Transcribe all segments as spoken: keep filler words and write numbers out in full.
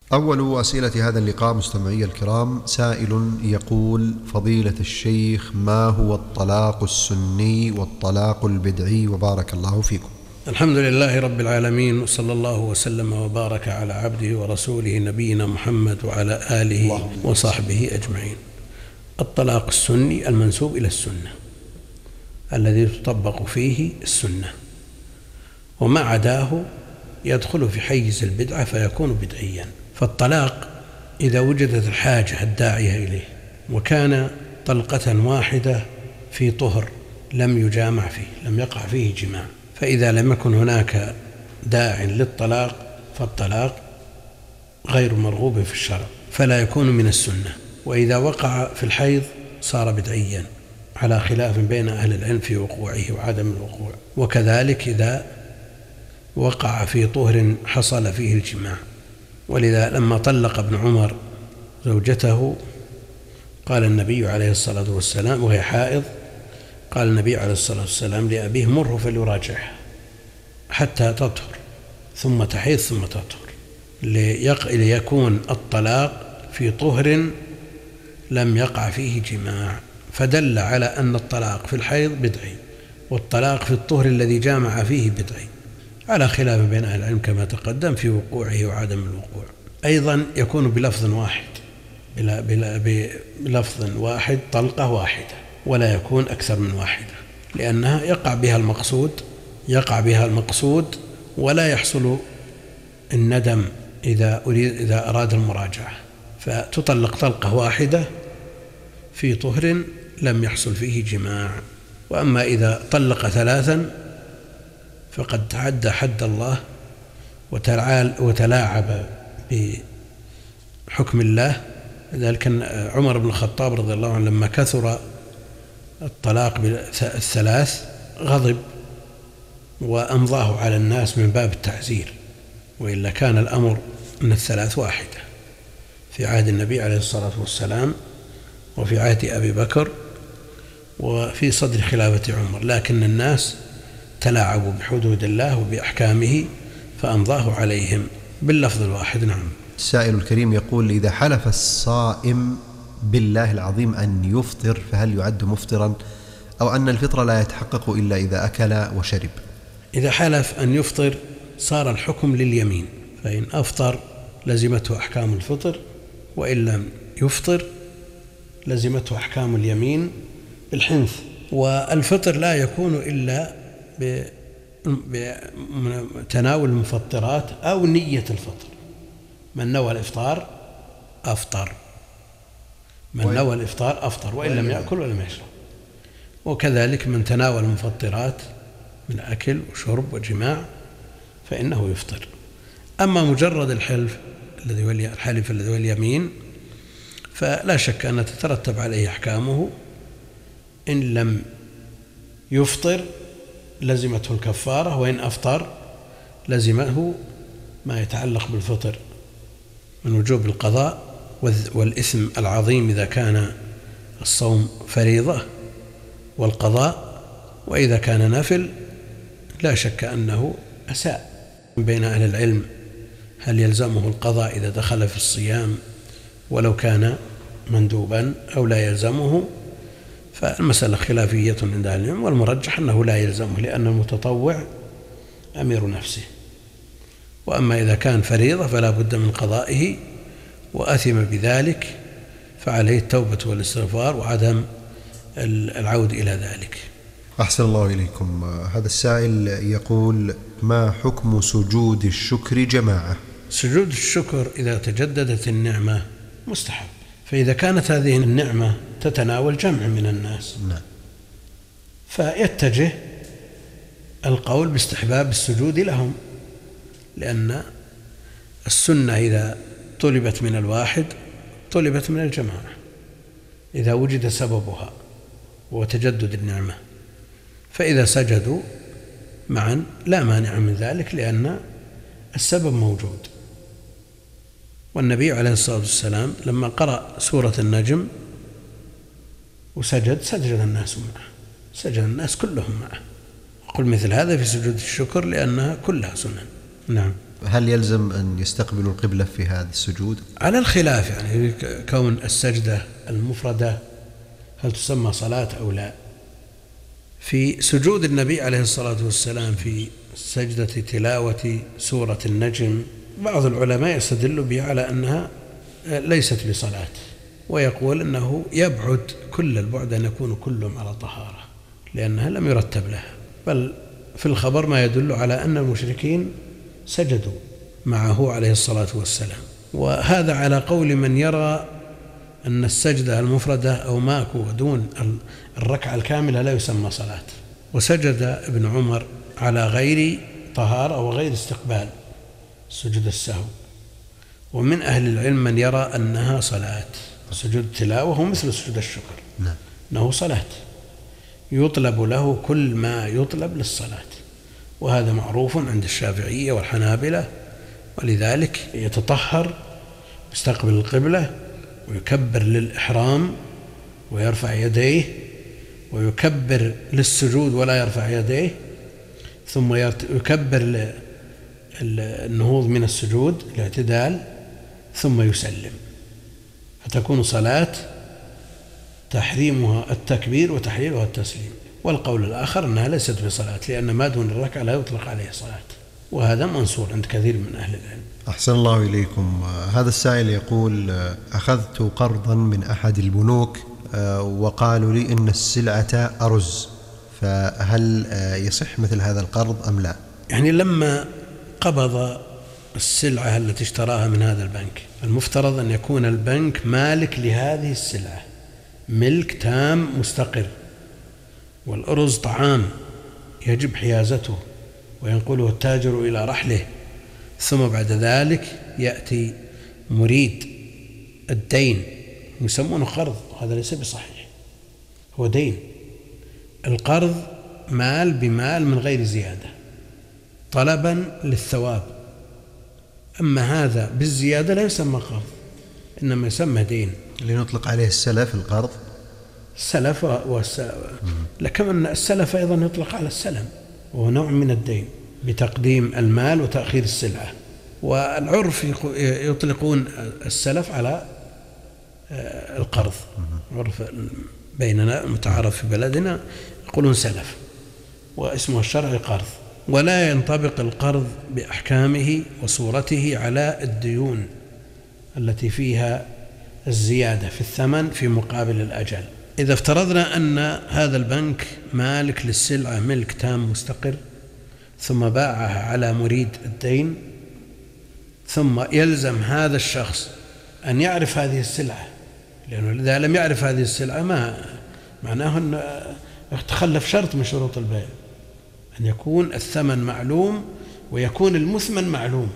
أول أسئلة هذا اللقاء مستمعي الكرام، سائل يقول: فضيلة الشيخ، ما هو الطلاق السني والطلاق البدعي؟ وبارك الله فيكم. الحمد لله رب العالمين، وصلى الله وسلم وبارك على عبده ورسوله نبينا محمد وعلى آله وصحبه أجمعين. الطلاق السني المنسوب إلى السنة الذي تطبق فيه السنة، وما عداه يدخل في حيز البدعة فيكون بدعيا. فالطلاق إذا وجدت الحاجة الداعية إليه وكان طلقة واحدة في طهر لم يجامع فيه، لم يقع فيه جماع، فإذا لم يكن هناك داع للطلاق فالطلاق غير مرغوب في الشرع فلا يكون من السنة. وإذا وقع في الحيض صار بدعيا على خلاف بين أهل العلم في وقوعه وعدم الوقوع. وكذلك إذا وقع في طهر حصل فيه الجماع. ولذا لما طلق ابن عمر زوجته قال النبي عليه الصلاة والسلام وهي حائض، قال النبي عليه الصلاة والسلام لأبيه: مره فليراجعها حتى تطهر ثم تحيض ثم تطهر، ليكون الطلاق في طهر لم يقع فيه جماع. فدل على أن الطلاق في الحيض بدعي، والطلاق في الطهر الذي جامع فيه بدعي، على خلاف بين أهل العلم كما تقدم في وقوعه وعدم الوقوع. أيضا يكون بلفظ واحد، بلا بلا بلفظ واحد، طلقة واحدة، ولا يكون أكثر من واحدة، لأنها يقع بها المقصود يقع بها المقصود ولا يحصل الندم إذا أريد إذا أراد المراجعة. فتطلق طلقة واحدة في طهر لم يحصل فيه جماع. وأما إذا طلق ثلاثا فقد تعدى حد الله وتلاعب بحكم الله. ذلك عمر بن الخطاب رضي الله عنه لما كثر الطلاق بالثلاث غضب وأمضاه على الناس من باب التعزير، وإلا كان الأمر أن الثلاث واحدة في عهد النبي عليه الصلاة والسلام وفي عهد أبي بكر وفي صدر خلافة عمر، لكن الناس تلاعبوا بحدود الله وبأحكامه فأمضاه عليهم باللفظ الواحد. نعم. السائل الكريم يقول: إذا حلف الصائم بالله العظيم أن يفطر فهل يعد مفطرا، أو أن الفطر لا يتحقق إلا إذا أكل وشرب؟ إذا حلف أن يفطر صار الحكم لليمين، فإن أفطر لزمته أحكام الفطر، وإن لم يفطر لزمته أحكام اليمين بالحنث. والفطر لا يكون إلا بتناول المفطرات أو نية الفطر. من نوى الإفطار أفطر، من نوى الإفطار أفطر، وإن لم يأكل ولم يشرب. وكذلك من تناول المفطرات من أكل وشرب وجماع فإنه يفطر. أما مجرد الحلف الذي هو الحلف الذي هو اليمين فلا شك أن تترتب عليه أحكامه. إن لم يفطر لزمته الكفارة، وإن أفطر لزمه ما يتعلق بالفطر من وجوب القضاء والإثم العظيم إذا كان الصوم فريضة والقضاء، وإذا كان نفل لا شك أنه أساء. بين أهل العلم هل يلزمه القضاء إذا دخل في الصيام ولو كان مندوبا أو لا يلزمه، فالمسألة خلافية عند أهل العلم، والمرجح أنه لا يلزمه لأن المتطوع أمير نفسه. وأما إذا كان فريضة فلا بد من قضائه وأثم بذلك، فعليه التوبة والاستغفار وعدم العود إلى ذلك. أحسن الله إليكم. هذا السائل يقول: ما حكم سجود الشكر جماعة؟ سجود الشكر إذا تجددت النعمة مستحب، فإذا كانت هذه النعمة تتناول جمع من الناس نعم. فيتجه القول باستحباب السجود لهم، لأن السنة إذا طلبت من الواحد طلبت من الجماعة إذا وجد سببها وتجدد النعمة، فإذا سجدوا معا لا مانع من ذلك لأن السبب موجود. والنبي عليه الصلاة والسلام لما قرأ سورة النجم وسجد سجد الناس معه، سجد الناس كلهم معه. قل مثل هذا في سجود الشكر لأنها كلها سنن. نعم. هل يلزم أن يستقبلوا القبلة في هذا السجود؟ على الخلاف، يعني كون السجدة المفردة هل تسمى صلاة أو لا. في سجود النبي عليه الصلاة والسلام في سجدة تلاوة سورة النجم بعض العلماء يستدل بها على أنها ليست بصلاة، ويقول أنه يبعد كل البعد أن يكون كلهم على طهارة لأنها لم يرتب لها، بل في الخبر ما يدل على أن المشركين سجدوا معه عليه الصلاة والسلام. وهذا على قول من يرى أن السجدة المفردة أو ماكو دون الركعة الكاملة لا يسمى صلاة. وسجد ابن عمر على غير طهارة وغير استقبال سجود السهو. ومن أهل العلم من يرى أنها صلاة. سجود التلاوة هو مثل سجود الشكر، نعم. أنه صلاة يطلب له كل ما يطلب للصلاة، وهذا معروف عند الشافعية والحنابلة، ولذلك يتطهر يستقبل القبلة ويكبر للإحرام ويرفع يديه، ويكبر للسجود ولا يرفع يديه، ثم يكبر النهوض من السجود الاعتدال، ثم يسلم، فتكون صلاة تحريمها التكبير وتحليلها التسليم. والقول الآخر أنها ليست بصلاة لأن ما دون الركعة لا يطلق عليه صلاة، وهذا منصور عند كثير من أهل العلم. أحسن الله إليكم. هذا السائل يقول: أخذت قرضا من أحد البنوك وقالوا لي إن السلعة أرز، فهل يصح مثل هذا القرض أم لا؟ يعني لما قبض السلعة التي اشتراها من هذا البنك، المفترض أن يكون البنك مالك لهذه السلعة ملك تام مستقر، والأرز طعام يجب حيازته وينقله التاجر إلى رحله، ثم بعد ذلك يأتي مريد الدين يسمونه قرض، هذا ليس بصحيح، هو دين. القرض مال بمال من غير زيادة طلبا للثواب، أما هذا بالزيادة لا يسمى قرض، إنما يسمى دين. لنطلق عليه السلف القرض، السلف والسلف، لكن أن السلف أيضا يطلق على السلم، وهو نوع من الدين بتقديم المال وتأخير السلعة. والعرف يطلقون السلف على القرض، عرف بيننا المتعارف في بلدنا يقولون سلف، واسمه الشرعي قرض. ولا ينطبق القرض بأحكامه وصورته على الديون التي فيها الزيادة في الثمن في مقابل الأجل. إذا افترضنا أن هذا البنك مالك للسلعة ملك تام مستقر، ثم باعها على مريد الدين، ثم يلزم هذا الشخص أن يعرف هذه السلعة، لأنه إذا لم يعرف هذه السلعة ما معناه أن تخلف شرط من شروط البيع، أن يكون الثمن معلوم ويكون المثمن معلوم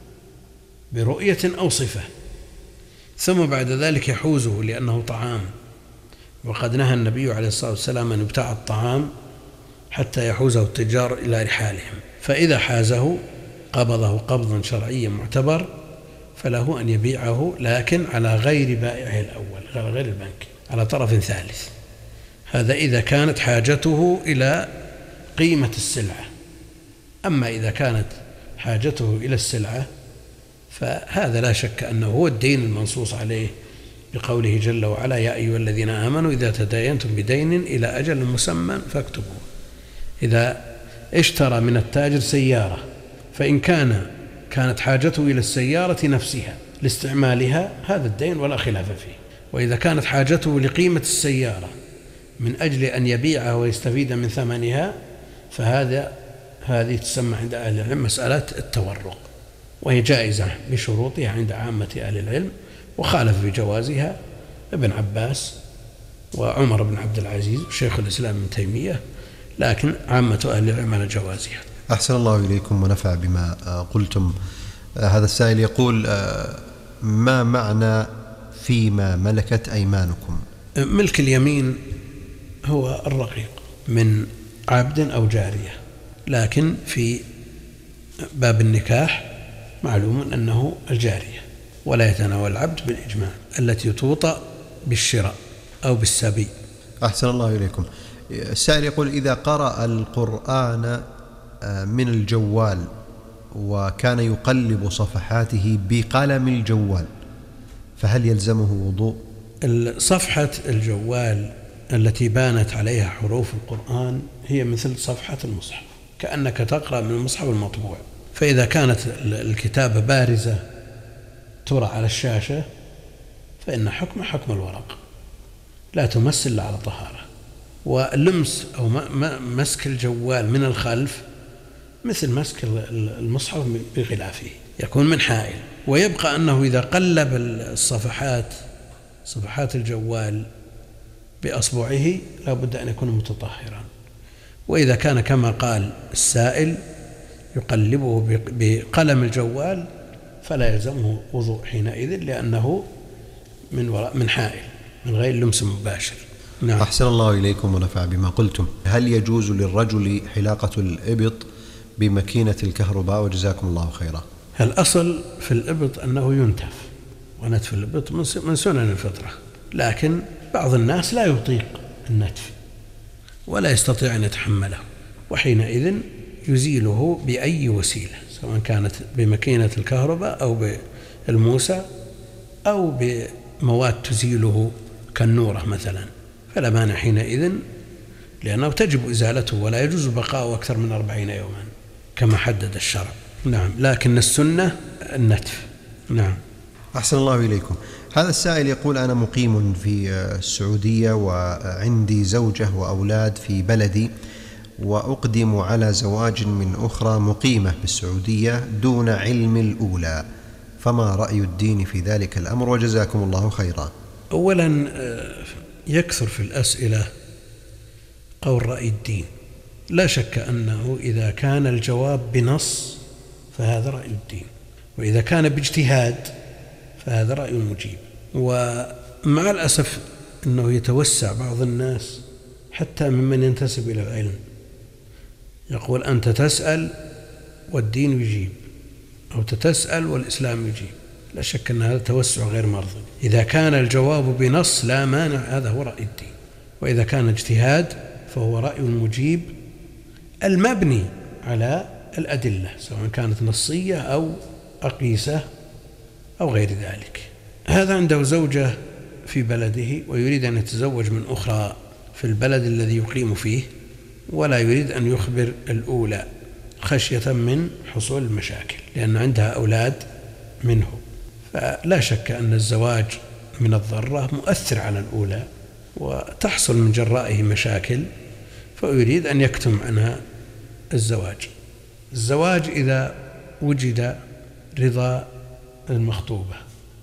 برؤية أو صفة، ثم بعد ذلك يحوزه لأنه طعام، وقد نهى النبي عليه الصلاة والسلام أن يبتاع الطعام حتى يحوزه التجار إلى رحالهم، فإذا حازه قبضه قبضا شرعيا معتبر فله أن يبيعه، لكن على غير بائعه الأول، على غير البنك، على طرف ثالث. هذا إذا كانت حاجته إلى قيمة السلعة. أما إذا كانت حاجته إلى السلعة فهذا لا شك أنه هو الدين المنصوص عليه بقوله جل وعلا: يا أيها الذين آمنوا إذا تداينتم بدين إلى أجل مسمى فاكتبوه. إذا اشترى من التاجر سيارة، فإن كان كانت حاجته إلى السيارة نفسها لاستعمالها هذا الدين ولا خلاف فيه، وإذا كانت حاجته لقيمة السيارة من أجل أن يبيعها ويستفيد من ثمنها فهذا هذه تسمى عند أهل العلم مسألة التورق، وهي جائزة بشروطها عند عامة أهل العلم، وخالف بجوازها ابن عباس وعمر بن عبد العزيز وشيخ الإسلام ابن تيمية، لكن عامة أهل العلم على جوازها. أحسن الله إليكم ونفع بما قلتم. هذا السائل يقول: ما معنى فيما ملكت أيمانكم؟ ملك اليمين هو الرقيق من عبد أو جارية، لكن في باب النكاح معلوم أنه الجارية، ولا يتناول العبد بالإجماع التي توطأ بالشراء أو بالسبي. أحسن الله إليكم. السائل يقول: إذا قرأ القرآن من الجوال وكان يقلب صفحاته بقلم الجوال، فهل يلزمه وضوء؟ صفحة الجوال التي بانت عليها حروف القرآن هي مثل صفحة المصحف، كأنك تقرأ من المصحف المطبوع، فإذا كانت الكتابة بارزة ترى على الشاشة فإن حكم حكم الورق، لا تمس إلا على طهارة. واللمس أو مسك الجوال من الخلف مثل مسك المصحف بغلافه، يكون من حائل. ويبقى أنه إذا قلب الصفحات صفحات الجوال بأصبعه لا بد أن يكون متطهرا. وإذا كان كما قال السائل يقلبه بقلم الجوال فلا يلزمه وضوء حينئذ، لأنه من وراء من حائل من غير لمس مباشر. نعم. أحسن الله إليكم ونفع بما قلتم. هل يجوز للرجل حلاقة الإبط بماكينة الكهرباء؟ وجزاكم الله خيرا. الأصل في الإبط أنه ينتف، ونتف الإبط من سنن الفطرة، لكن بعض الناس لا يطيق النتف ولا يستطيع أن يتحمله، وحينئذ يزيله بأي وسيلة، سواء كانت بماكينة الكهرباء أو بالموسى أو بمواد تزيله كالنورة مثلا، فلا مانع حينئذ، لأنه تجب إزالته ولا يجوز بقاءه أكثر من أربعين يوما كما حدد الشرع. نعم، لكن السنة النتف. نعم. أحسن الله إليكم. هذا السائل يقول: أنا مقيم في السعودية وعندي زوجة وأولاد في بلدي، وأقدم على زواج من أخرى مقيمة بالسعودية دون علم الأولى، فما رأي الدين في ذلك الأمر؟ وجزاكم الله خيرا. أولا يكثر في الأسئلة قول رأي الدين، لا شك أنه إذا كان الجواب بنص فهذا رأي الدين، وإذا كان باجتهاد فهذا رأي المجيب. ومع الأسف أنه يتوسع بعض الناس حتى ممن ينتسب إلى العلم، يقول أنت تسأل والدين يجيب، أو تتسأل والإسلام يجيب. لا شك أن هذا توسع غير مرضي. إذا كان الجواب بنص لا مانع، هذا هو رأي الدين. وإذا كان اجتهاد فهو رأي المجيب المبني على الأدلة، سواء كانت نصية أو أقيسة أو غير ذلك. هذا عنده زوجة في بلده ويريد أن يتزوج من أخرى في البلد الذي يقيم فيه، ولا يريد أن يخبر الأولى خشية من حصول المشاكل، لأن عندها أولاد منه. فلا شك أن الزواج من الضرة مؤثر على الأولى وتحصل من جرائه مشاكل، فيريد أن يكتم عنها الزواج. الزواج إذا وجد رضا المخطوبة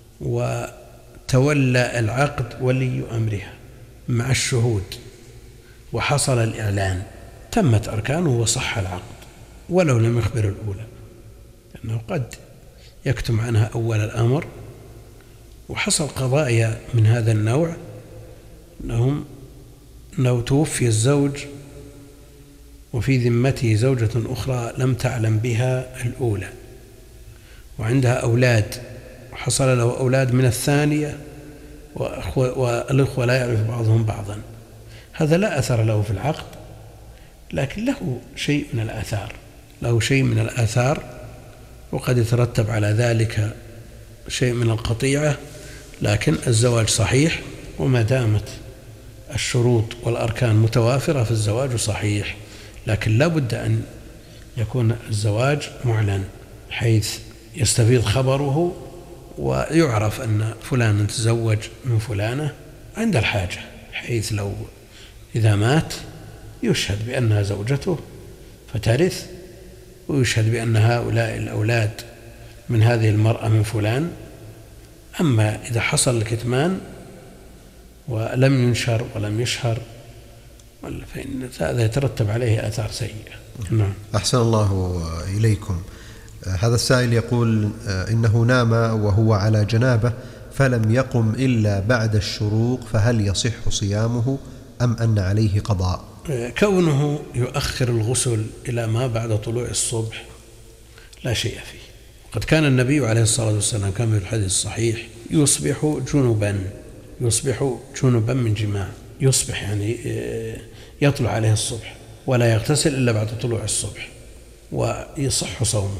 وتولى العقد ولي أمرها مع الشهود وحصل الإعلان، تمت أركانه وصح العقد ولو لم يخبر الأولى، لأنه قد يكتم عنها أول الأمر. وحصل قضايا من هذا النوع، أنهم لو توفي الزوج وفي ذمته زوجة أخرى لم تعلم بها الأولى وعندها أولاد، وحصل له أولاد من الثانية والأخوة لا يعرف بعضهم بعضا، هذا لا أثر له في العقد، لكن له شيء من الآثار له شيء من الآثار وقد يترتب على ذلك شيء من القطيعة، لكن الزواج صحيح، وما دامت الشروط والأركان متوافرة في الزواج صحيح. لكن لا بد أن يكون الزواج معلن، حيث يستفيض خبره ويعرف أن فلان تزوج من فلانة عند الحاجة، حيث لو إذا مات يشهد بأنها زوجته فترث، ويشهد بأن هؤلاء الأولاد من هذه المرأة من فلان. أما إذا حصل الكتمان ولم ينشر ولم يشهر فإن هذا يترتب عليه آثار سيئة. نعم. أحسن الله إليكم. هذا السائل يقول إنه نام وهو على جنابه فلم يقم إلا بعد الشروق، فهل يصح صيامه أم أن عليه قضاء؟ كونه يؤخر الغسل إلى ما بعد طلوع الصبح لا شيء فيه. قد كان النبي عليه الصلاة والسلام كما في الحديث الصحيح يصبح جنبا يصبح جنبا من جماع، يصبح يعني يطلع عليه الصبح ولا يغتسل إلا بعد طلوع الصبح ويصح صومه.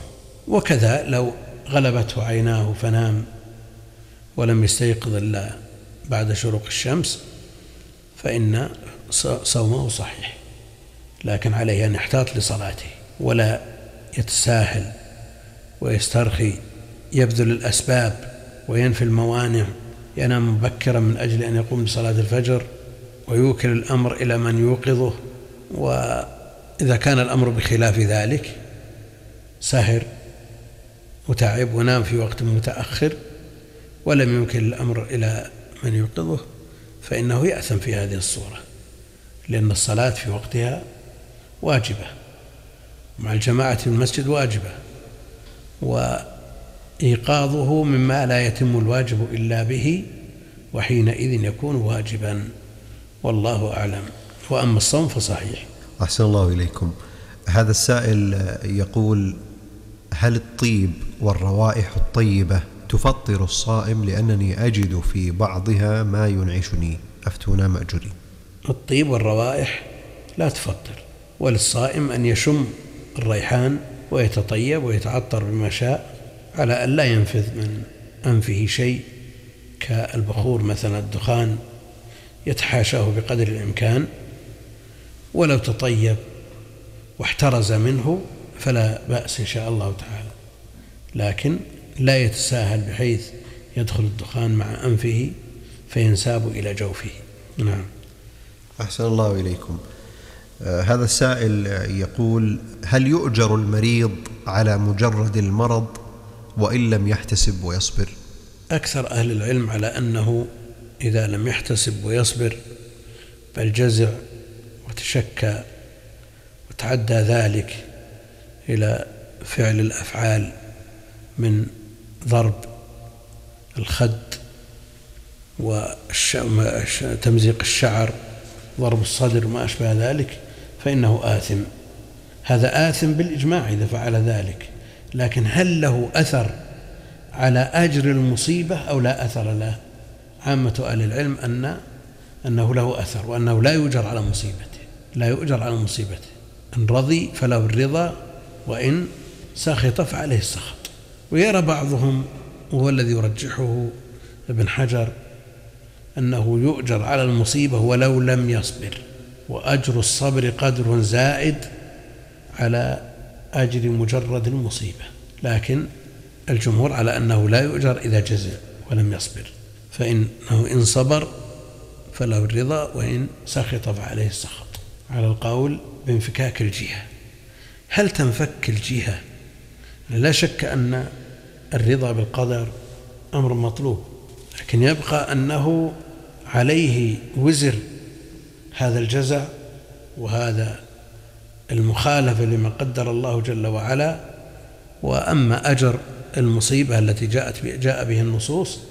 وكذا لو غلبته عيناه فنام ولم يستيقظ إلا بعد شروق الشمس فإن صومه صحيح، لكن عليه أن يحتاط لصلاته ولا يتساهل ويسترخي، يبذل الأسباب وينفي الموانع، ينام مبكرا من أجل أن يقوم بصلاة الفجر ويوكل الأمر إلى من يوقظه. وإذا كان الأمر بخلاف ذلك سهر وتعب ونام في وقت متأخر ولم يمكن الأمر إلى من يوقظه فإنه يأثم في هذه الصورة، لأن الصلاة في وقتها واجبة مع الجماعة في المسجد واجبة، وإيقاظه مما لا يتم الواجب إلا به، وحينئذ يكون واجبا، والله أعلم. وأما الصوم فصحيح. أحسن الله إليكم. هذا السائل يقول: هل الطيب والروائح الطيبة تفطر الصائم؟ لأنني أجد في بعضها ما ينعشني، أفتونا مأجورين. الطيب والروائح لا تفطر، وللصائم أن يشم الريحان ويتطيب ويتعطر بما شاء على أن لا ينفذ من أنفه شيء كالبخور مثلا، الدخان يتحاشاه بقدر الإمكان، ولو تطيب واحترز منه فلا بأس إن شاء الله تعالى، لكن لا يتساهل بحيث يدخل الدخان مع أنفه فينساب إلى جوفه. نعم. أحسن الله إليكم. آه هذا السائل يقول: هل يؤجر المريض على مجرد المرض وإن لم يحتسب ويصبر؟ أكثر أهل العلم على أنه إذا لم يحتسب ويصبر بل جزع وتشكى وتعدى ذلك إلى فعل الأفعال من ضرب الخد وتمزيق الشعر، ضرب الصدر وما أشبه ذلك، فإنه آثم. هذا آثم بالإجماع إذا فعل ذلك، لكن هل له أثر على أجر المصيبة أو لا أثر له؟ عامة أهل العلم أن أنه له أثر، وأنه لا يؤجر على مصيبته، لا يؤجر على مصيبته. إن رضي فله الرضا، وإن سخط فعليه السخط. ويرى بعضهم، وهو الذي يرجحه ابن حجر، أنه يؤجر على المصيبة ولو لم يصبر، وأجر الصبر قدر زائد على أجر مجرد المصيبة، لكن الجمهور على أنه لا يؤجر إذا جزع ولم يصبر، فإنه إن صبر فله الرضا، وإن سخط فعليه السخط، على القول بانفكاك الجهة. هل تنفك الجهة؟ لا شك أن الرضا بالقدر أمر مطلوب، لكن يبقى أنه عليه وزر هذا الجزع وهذا المخالفة لما قدر الله جل وعلا. وأما أجر المصيبة التي جاءت جاء به النصوص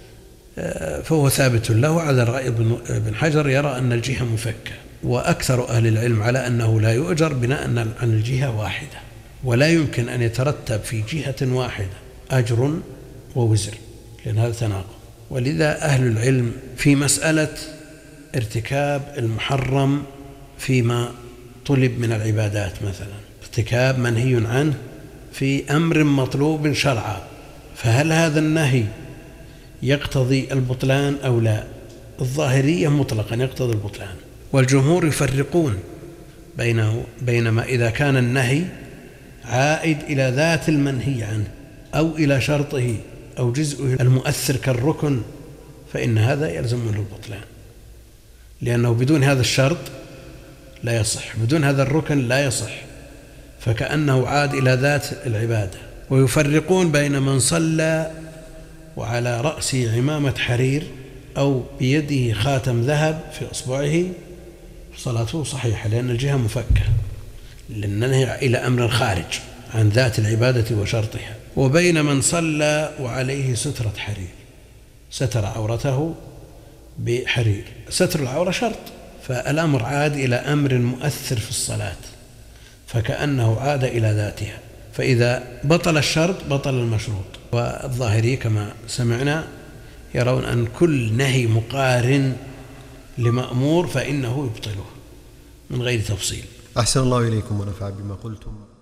فهو ثابت له. على رأي ابن حجر يرى أن الجهة مفكة، وأكثر أهل العلم على أنه لا يؤجر بناء عن الجهة واحدة، ولا يمكن أن يترتب في جهة واحدة أجر ووزر، لأن هذا تناقض. ولذا أهل العلم في مسألة ارتكاب المحرم فيما طلب من العبادات، مثلا ارتكاب منهي عنه في أمر مطلوب شرعا، فهل هذا النهي يقتضي البطلان أو لا؟ الظاهرية مطلقا يقتضي البطلان، والجمهور يفرقون بينه بينما إذا كان النهي عائد إلى ذات المنهي عنه أو إلى شرطه أو جزءه المؤثر كالركن، فإن هذا يلزم منه البطلان، لأنه بدون هذا الشرط لا يصح، بدون هذا الركن لا يصح، فكأنه عاد إلى ذات العبادة. ويفرقون بين من صلى وعلى رأسه عمامة حرير أو بيده خاتم ذهب في إصبعه، صلاته صحيحة لأن الجهة مفكة، لأنه إلى أمر خارج عن ذات العبادة وشرطها. وبين من صلى وعليه سترة حرير، ستر عورته بحرير، ستر العورة شرط، فالأمر عاد إلى أمر مؤثر في الصلاة، فكأنه عاد إلى ذاتها، فإذا بطل الشرط بطل المشروط. والظاهري كما سمعنا يرون أن كل نهي مقارن لمأمور فإنه يبطله من غير تفصيل. أحسن الله إليكم ونفع بما قلتم.